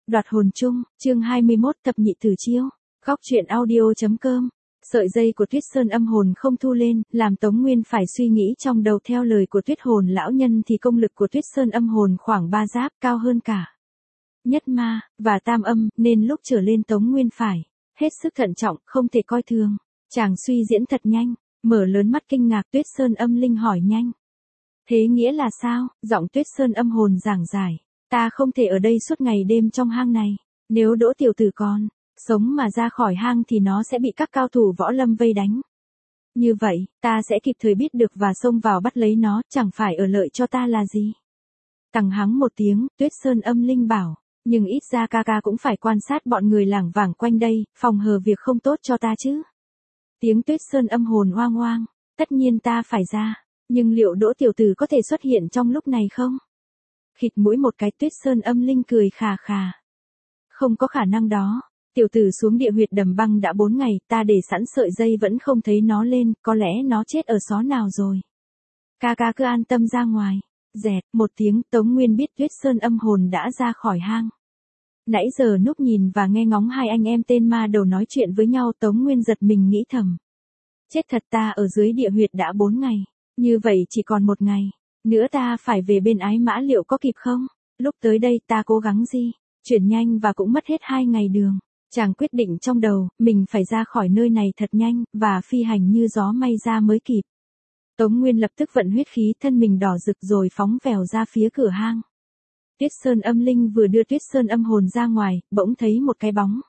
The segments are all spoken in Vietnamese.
Đoạt hồn chung, chương 21 thập nhị tử chiêu. Góc truyện audio.com. Sợi dây của Tuyết Sơn âm hồn không thu lên, làm Tống Nguyên phải suy nghĩ trong đầu. Theo lời của Tuyết hồn lão nhân thì công lực của Tuyết Sơn âm hồn khoảng 3 giáp, cao hơn cả nhất ma và tam âm, nên lúc trở lên Tống Nguyên phải hết sức thận trọng, không thể coi thường. Chàng suy diễn thật nhanh, mở lớn mắt kinh ngạc. Tuyết Sơn âm linh hỏi nhanh: thế nghĩa là sao? Giọng Tuyết Sơn âm hồn giảng giải: ta không thể ở đây suốt ngày đêm trong hang này. Nếu Đỗ tiểu tử con sống mà ra khỏi hang thì nó sẽ bị các cao thủ võ lâm vây đánh. Như vậy, ta sẽ kịp thời biết được và xông vào bắt lấy nó, chẳng phải ở lợi cho ta là gì. Tằng hắng một tiếng, Tuyết Sơn âm linh bảo: nhưng ít ra ca ca cũng phải quan sát bọn người lảng vảng quanh đây, phòng hờ việc không tốt cho ta chứ. Tiếng Tuyết Sơn âm hồn oang oang: tất nhiên ta phải ra, nhưng liệu Đỗ tiểu tử có thể xuất hiện trong lúc này không? Khịt mũi một cái, Tuyết Sơn âm linh cười khà khà: không có khả năng đó. Tiểu tử xuống địa huyệt đầm băng đã 4 ngày, ta để sẵn sợi dây vẫn không thấy nó lên, có lẽ nó chết ở xó nào rồi. Ca ca cứ an tâm ra ngoài. Dẹt một tiếng, Tống Nguyên biết Tuyết Sơn âm hồn đã ra khỏi hang. Nãy giờ núp nhìn và nghe ngóng hai anh em tên ma đầu nói chuyện với nhau, Tống Nguyên giật mình nghĩ thầm: chết thật, ta ở dưới địa huyệt đã 4 ngày, như vậy chỉ còn 1 ngày nữa ta phải về bên Ái Mã, liệu có kịp không? Lúc tới đây ta cố gắng chuyển nhanh và cũng mất hết 2 ngày đường. Chàng quyết định trong đầu, mình phải ra khỏi nơi này thật nhanh, và phi hành như gió may ra mới kịp. Tống Nguyên lập tức vận huyết khí, thân mình đỏ rực rồi phóng vèo ra phía cửa hang. Tuyết Sơn âm linh vừa đưa Tuyết Sơn âm hồn ra ngoài, bỗng thấy một cái bóng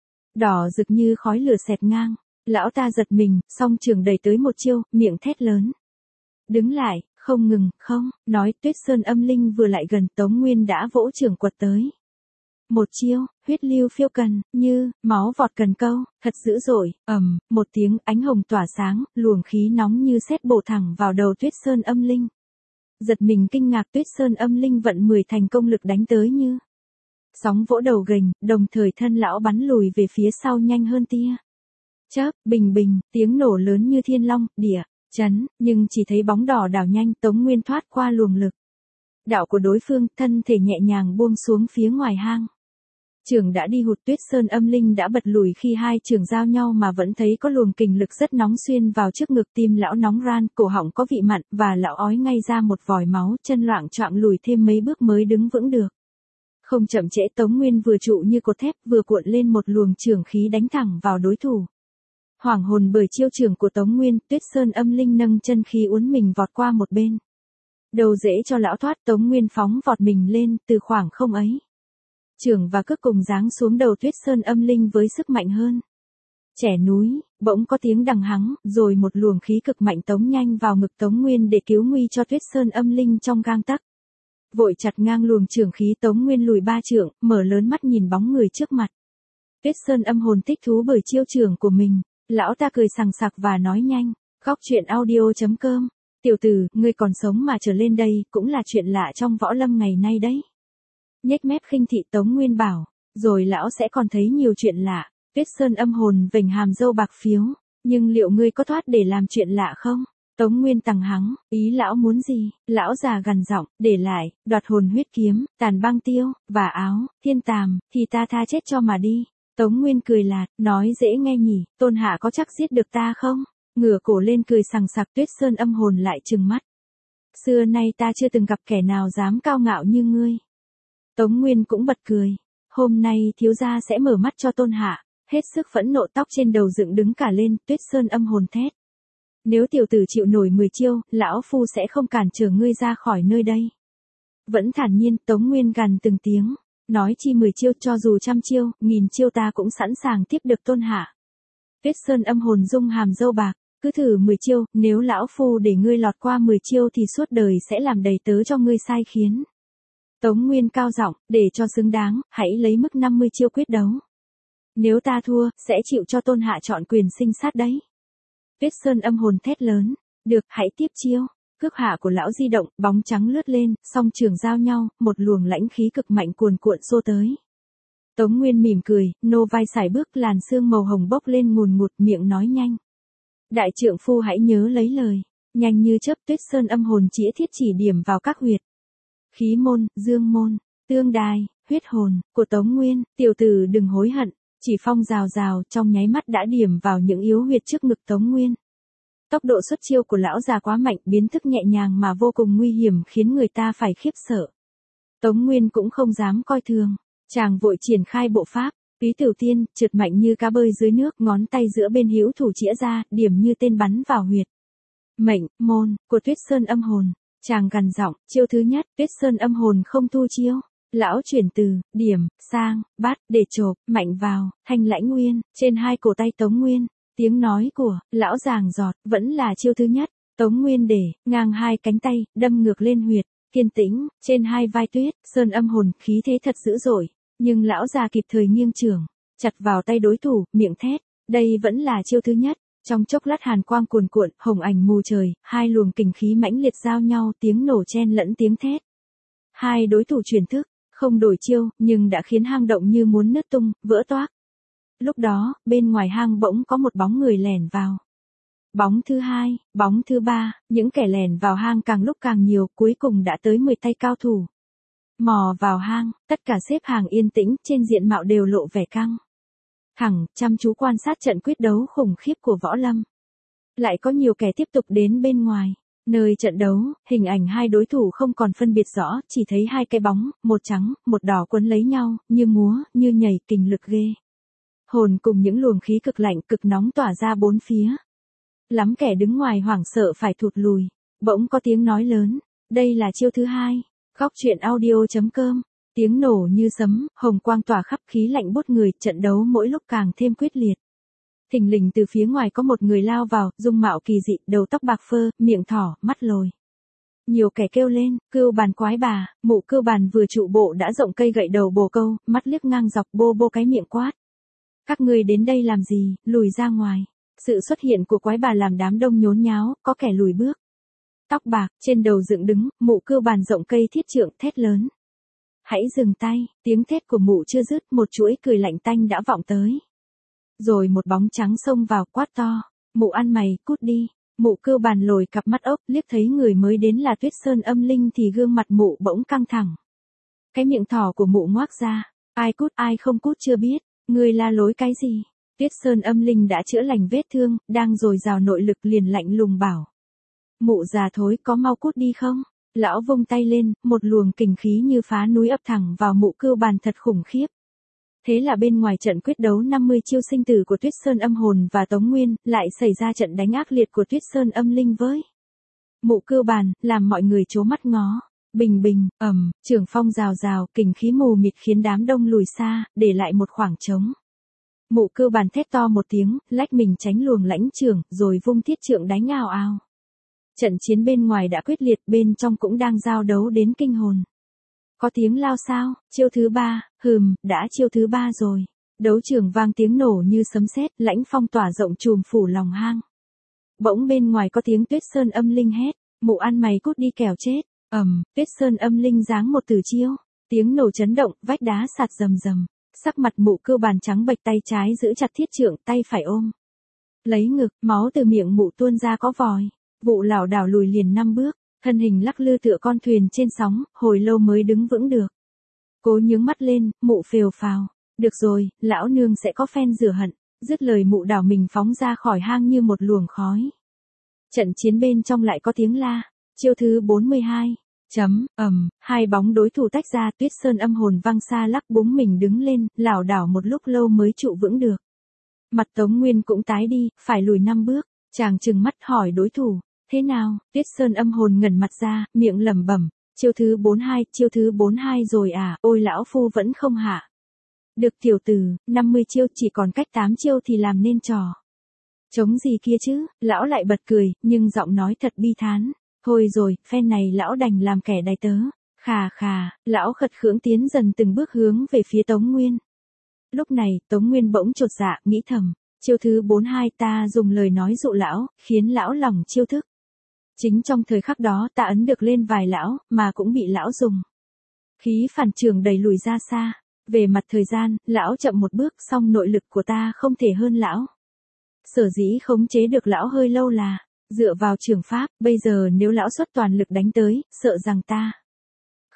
đỏ rực như khói lửa xẹt ngang. Lão ta giật mình, song trường đẩy tới một chiêu, miệng thét lớn: đứng lại, không ngừng, không. Nói Tuyết Sơn âm linh vừa lại gần, Tống Nguyên đã vỗ trường quật tới. Một chiêu, huyết lưu phiêu cần, như máu vọt cần câu, thật dữ dội. Một tiếng, ánh hồng tỏa sáng, luồng khí nóng như sét bổ thẳng vào đầu Tuyết Sơn âm linh. Giật mình kinh ngạc, Tuyết Sơn âm linh vận 10 thành công lực đánh tới như sóng vỗ đầu gềnh, đồng thời thân lão bắn lùi về phía sau nhanh hơn tia chớp. Bình bình, tiếng nổ lớn như thiên long địa chấn, nhưng chỉ thấy bóng đỏ đảo nhanh. Tống Nguyên thoát qua luồng lực đạo của đối phương, thân thể nhẹ nhàng buông xuống phía ngoài hang. Trường đã đi hụt, Tuyết Sơn âm linh đã bật lùi khi hai trường giao nhau mà vẫn thấy có luồng kình lực rất nóng xuyên vào trước ngực. Tim lão nóng ran, cổ họng có vị mặn, và lão ói ngay ra một vòi máu, chân loạng choạng lùi thêm mấy bước mới đứng vững được. Không chậm trễ, Tống Nguyên vừa trụ như cột thép, vừa cuộn lên một luồng trường khí đánh thẳng vào đối thủ. Hoảng hồn bởi chiêu trường của Tống Nguyên, Tuyết Sơn âm linh nâng chân khí uốn mình vọt qua một bên. Đầu dễ cho lão thoát, Tống Nguyên phóng vọt mình lên, từ khoảng không ấy. Trường và cước cùng giáng xuống đầu Tuyết Sơn âm linh với sức mạnh hơn. Trẻ núi, bỗng có tiếng đằng hắng, rồi một luồng khí cực mạnh tống nhanh vào ngực Tống Nguyên để cứu nguy cho Tuyết Sơn âm linh trong gang tấc. Vội chặt ngang luồng trường khí, Tống Nguyên lùi 3 trượng, mở lớn mắt nhìn bóng người trước mặt. Tuyết Sơn âm hồn thích thú bởi chiêu trường của mình, lão ta cười sằng sặc và nói nhanh: góc truyện audio.com. Tiểu tử, ngươi còn sống mà trở lên đây, cũng là chuyện lạ trong võ lâm ngày nay đấy. Nhếch mép khinh thị, Tống Nguyên bảo: rồi lão sẽ còn thấy nhiều chuyện lạ. Tuyết Sơn âm hồn vểnh hàm râu bạc phiếu: nhưng liệu ngươi có thoát để làm chuyện lạ không? Tống Nguyên tằng hắng: ý lão muốn gì? Lão già gằn giọng: để lại, đoạt hồn huyết kiếm, tàn băng tiêu, và áo, thiên tàm, thì ta tha chết cho mà đi. Tống Nguyên cười lạt, nói dễ nghe nhỉ, Tôn hạ có chắc giết được ta không? Ngửa cổ lên cười sằng sặc. Tuyết Sơn âm hồn lại trừng mắt: xưa nay ta chưa từng gặp kẻ nào dám cao ngạo như ngươi. Tống Nguyên cũng bật cười: hôm nay thiếu gia sẽ mở mắt cho Tôn hạ. Hết sức phẫn nộ, tóc trên đầu dựng đứng cả lên. Tuyết Sơn âm hồn thét: nếu tiểu tử chịu nổi 10 chiêu, lão phu sẽ không cản trở ngươi ra khỏi nơi đây. Vẫn thản nhiên, Tống Nguyên gằn từng tiếng: nói chi 10 chiêu, cho dù 100 chiêu, 1000 chiêu ta cũng sẵn sàng tiếp được Tôn hạ. Tuyết Sơn âm hồn rung hàm râu bạc: cứ thử 10 chiêu, nếu lão phu để ngươi lọt qua 10 chiêu thì suốt đời sẽ làm đầy tớ cho ngươi sai khiến. Tống Nguyên cao giọng: để cho xứng đáng, hãy lấy mức 50 chiêu quyết đấu. Nếu ta thua, sẽ chịu cho Tôn hạ chọn quyền sinh sát đấy. Tuyết Sơn âm hồn thét lớn: được, hãy tiếp chiêu. Cước hạ của lão di động, bóng trắng lướt lên, song trường giao nhau, một luồng lãnh khí cực mạnh cuồn cuộn xô tới. Tống Nguyên mỉm cười, nô vai sải bước, làn sương màu hồng bốc lên ngùn ngụt, miệng nói nhanh: đại trượng phu hãy nhớ lấy lời. Nhanh như chớp, Tuyết Sơn âm hồn chĩa thiết chỉ điểm vào các huyệt: khí môn, dương môn, tương đài, huyết hồn của Tống Nguyên, tiểu tử đừng hối hận, chỉ phong rào rào trong nháy mắt đã điểm vào những yếu huyệt trước ngực Tống Nguyên. Tốc độ xuất chiêu của lão già quá mạnh, biến thức nhẹ nhàng mà vô cùng nguy hiểm khiến người ta phải khiếp sợ. Tống Nguyên cũng không dám coi thường, chàng vội triển khai bộ pháp, Túy Tiểu Tiên, trượt mạnh như cá bơi dưới nước, ngón tay giữa bên hữu thủ chĩa ra, điểm như tên bắn vào huyệt. Mệnh, môn, của Tuyết Sơn âm hồn, chàng gằn giọng, chiêu thứ nhất, Tuyết Sơn âm hồn không thu chiêu. Lão chuyển từ, điểm, sang, bắt, để chộp, mạnh vào, thanh lãnh nguyên, trên hai cổ tay Tống Nguyên. Tiếng nói của, lão giàng giọt, vẫn là chiêu thứ nhất. Tống Nguyên để, ngang hai cánh tay, đâm ngược lên huyệt, kiên tĩnh, trên hai vai Tuyết Sơn âm hồn, khí thế thật dữ dội. Nhưng lão già kịp thời nghiêng trường, chặt vào tay đối thủ, miệng thét, đây vẫn là chiêu thứ nhất. Trong chốc lát hàn quang cuồn cuộn, hồng ảnh mù trời, hai luồng kình khí mãnh liệt giao nhau, tiếng nổ chen lẫn tiếng thét. Hai đối thủ chuyển thức, không đổi chiêu, nhưng đã khiến hang động như muốn nứt tung, vỡ toác. Lúc đó, bên ngoài hang bỗng có một bóng người lẻn vào. Bóng thứ hai, bóng thứ ba, những kẻ lẻn vào hang càng lúc càng nhiều, cuối cùng đã tới 10 tay cao thủ. Mò vào hang, tất cả xếp hàng yên tĩnh, trên diện mạo đều lộ vẻ căng thẳng, chăm chú quan sát trận quyết đấu khủng khiếp của võ lâm. Lại có nhiều kẻ tiếp tục đến bên ngoài. Nơi trận đấu, hình ảnh hai đối thủ không còn phân biệt rõ, chỉ thấy hai cái bóng, một trắng, một đỏ quấn lấy nhau, như múa, như nhảy, kình lực ghê. Hồn cùng những luồng khí cực lạnh, cực nóng tỏa ra bốn phía. Lắm kẻ đứng ngoài hoảng sợ phải thụt lùi. Bỗng có tiếng nói lớn, đây là chiêu thứ hai. Góc truyện audio.com. Tiếng nổ như sấm, hồng quang tỏa khắp, khí lạnh buốt người, trận đấu mỗi lúc càng thêm quyết liệt. Thình lình từ phía ngoài có một người lao vào, dung mạo kỳ dị, đầu tóc bạc phơ, miệng thỏ, mắt lồi. Nhiều kẻ kêu lên, Cưu Bàn quái bà, mụ Cưu Bàn vừa trụ bộ đã rộng cây gậy đầu bồ câu, mắt liếc ngang dọc, bô cái miệng quát. Các ngươi đến đây làm gì, lùi ra ngoài. Sự xuất hiện của quái bà làm đám đông nhốn nháo, có kẻ lùi bước. Tóc bạc, trên đầu dựng đứng, mụ Cưu Bàn rộng cây thiết trượng, thét lớn. Hãy dừng tay, tiếng thét của mụ chưa dứt, một chuỗi cười lạnh tanh đã vọng tới. Rồi một bóng trắng xông vào, quát to, mụ ăn mày, cút đi. Mụ Cưu Bàn lồi cặp mắt ốc, liếc thấy người mới đến là Tuyết Sơn âm linh thì gương mặt mụ bỗng căng thẳng. Cái miệng thỏ của mụ ngoác ra, ai cút ai không cút chưa biết, ngươi la lối cái gì. Tuyết Sơn âm linh đã chữa lành vết thương, đang dồi dào nội lực liền lạnh lùng bảo. Mụ già thối, có mau cút đi không? Lão vung tay lên, một luồng kình khí như phá núi ập thẳng vào mụ Cưu Bàn thật khủng khiếp. Thế là bên ngoài trận quyết đấu 50 chiêu sinh tử của Tuyết Sơn âm hồn và Tống Nguyên, lại xảy ra trận đánh ác liệt của Tuyết Sơn âm linh với mụ Cưu Bàn, làm mọi người trố mắt ngó. Bình bình, trường phong rào rào, kình khí mù mịt khiến đám đông lùi xa, để lại một khoảng trống. Mụ Cưu Bàn thét to một tiếng, lách mình tránh luồng lãnh trường, rồi vung thiết trượng đánh ào ào. Trận chiến bên ngoài đã quyết liệt, bên trong cũng đang giao đấu đến kinh hồn. Có tiếng lao sao, chiêu thứ ba, đã chiêu thứ ba rồi. Đấu trường vang tiếng nổ như sấm sét, lãnh phong tỏa rộng trùm phủ lòng hang. Bỗng bên ngoài có tiếng Tuyết Sơn âm linh hét, mụ ăn mày cút đi kẻo chết. Tuyết Sơn âm linh giáng một tử chiêu. Tiếng nổ chấn động, vách đá sạt rầm rầm. Sắc mặt mụ Cưu Bàn trắng bệch, tay trái giữ chặt thiết trượng, tay phải ôm lấy ngực, máu từ miệng mụ tuôn ra có vòi. Vụ lảo đảo lùi liền 5 bước. Thân hình lắc lư tựa con thuyền trên sóng, hồi lâu mới đứng vững được. Cố nhướng mắt lên, mụ phều phào. Được rồi, lão nương sẽ có phen rửa hận. Dứt lời mụ đảo mình phóng ra khỏi hang như một luồng khói. Trận chiến bên trong lại có tiếng la. Chiêu thứ 42. Hai bóng đối thủ tách ra, Tuyết Sơn âm hồn văng xa lắc búng mình đứng lên, lảo đảo một lúc lâu mới trụ vững được. Mặt Tống Nguyên cũng tái đi, phải lùi 5 bước. Chàng trừng mắt hỏi đối thủ. Thế nào? Tuyết Sơn âm hồn ngẩn mặt ra, miệng lẩm bẩm, chiêu thứ 42, chiêu thứ 42 rồi à, ôi lão phu vẫn không hạ. Được tiểu tử, 50 chiêu chỉ còn cách 8 chiêu thì làm nên trò. Chống gì kia chứ, lão lại bật cười, nhưng giọng nói thật bi thán. Thôi rồi, phen này lão đành làm kẻ đày tớ. Khà khà, lão khật khưỡng tiến dần từng bước hướng về phía Tống Nguyên. Lúc này, Tống Nguyên bỗng chột dạ, nghĩ thầm, chiêu thứ 42 ta dùng lời nói dụ lão, khiến lão lòng chiêu thức. Chính trong thời khắc đó ta ấn được lên vài lão, mà cũng bị lão dùng khí phản trường đẩy lùi ra xa. Về mặt thời gian, lão chậm một bước, song nội lực của ta không thể hơn lão. Sở dĩ khống chế được lão hơi lâu là dựa vào trường pháp, bây giờ nếu lão xuất toàn lực đánh tới, sợ rằng ta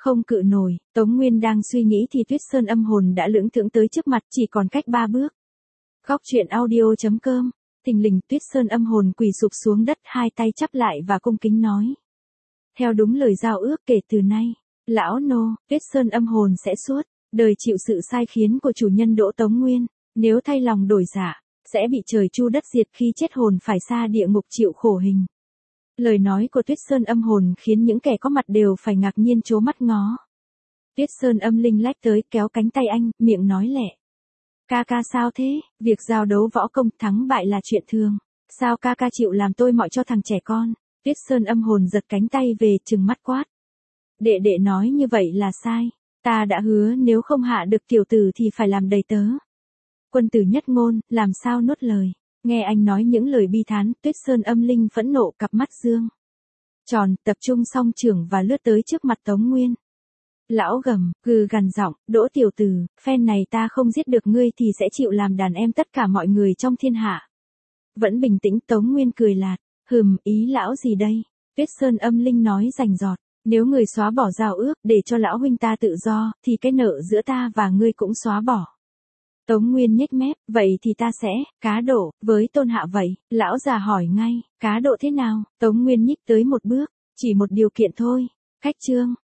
Không cự nổi, Tống Nguyên đang suy nghĩ thì Tuyết Sơn âm hồn đã lững thững tới trước mặt, chỉ còn cách 3 bước. Góc truyện audio.com. Thình lình Tuyết Sơn âm hồn quỳ sụp xuống đất, hai tay chắp lại và cung kính nói. Theo đúng lời giao ước, kể từ nay, lão nô, Tuyết Sơn âm hồn sẽ suốt đời chịu sự sai khiến của chủ nhân Đỗ Tống Nguyên, nếu thay lòng đổi dạ, sẽ bị trời chu đất diệt, khi chết hồn phải xa địa ngục chịu khổ hình. Lời nói của Tuyết Sơn âm hồn khiến những kẻ có mặt đều phải ngạc nhiên trố mắt ngó. Tuyết Sơn âm linh lách tới kéo cánh tay anh, miệng nói lẹ. Ca ca sao thế, việc giao đấu võ công thắng bại là chuyện thường. Sao ca ca chịu làm tôi mọi cho thằng trẻ con? Tuyết Sơn âm hồn giật cánh tay về, trừng mắt quát. Đệ đệ nói như vậy là sai. Ta đã hứa nếu không hạ được tiểu tử thì phải làm đầy tớ. Quân tử nhất ngôn, làm sao nuốt lời. Nghe anh nói những lời bi thán, Tuyết Sơn âm linh phẫn nộ, cặp mắt dương tròn, tập trung song trưởng và lướt tới trước mặt Tống Nguyên. Lão gầm, gừ gằn giọng, Đỗ tiểu tử, phen này ta không giết được ngươi thì sẽ chịu làm đàn em tất cả mọi người trong thiên hạ. Vẫn bình tĩnh, Tống Nguyên cười lạt, ý lão gì đây? Tuyết Sơn âm linh nói rành rọt, nếu người xóa bỏ giao ước để cho lão huynh ta tự do, thì cái nợ giữa ta và ngươi cũng xóa bỏ. Tống Nguyên nhếch mép, vậy thì ta sẽ, cá độ, với tôn hạ vậy, lão già hỏi ngay, cá độ thế nào? Tống Nguyên nhích tới một bước, chỉ một điều kiện thôi. Khách trương,